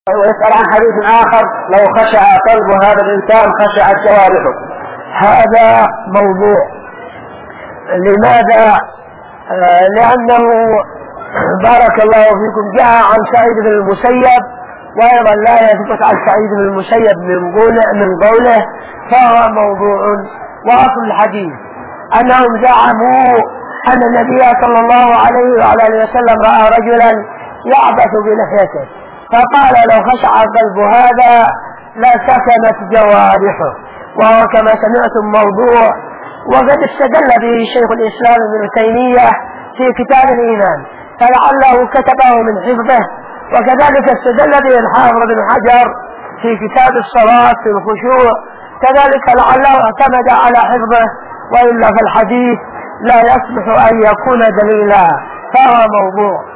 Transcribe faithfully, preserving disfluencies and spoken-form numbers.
ويسأل عن حديث آخر: لو خشع قلب هذا الإنسان خشعت جوارحه. هذا موضوع. لماذا؟ آه لأنه بارك الله فيكم جاء عن سعيد بن المسيب، وأيضا لا يثبت عن سعيد بن المسيب من قوله من قوله فهو موضوع. وأصل الحديث أنهم زعموا أن النبي صلى الله عليه وعلى آله وسلم رأى رجلا يعبث بلحيته، فقال: لو خشع قلب هذا لسكنت جوارحه. وهو كما سمعتم موضوع، وقد استدل به شيخ الإسلام ابن تيمية في كتاب الإيمان، فلعله كتبه من حفظه، وكذلك استدل به الحافظ بن حجر في كتاب الصلاة في الخشوع، كذلك لعله اعتمد على حفظه، وإلا فالحديث لا يصلح أن يكون دليلا، فهو موضوع.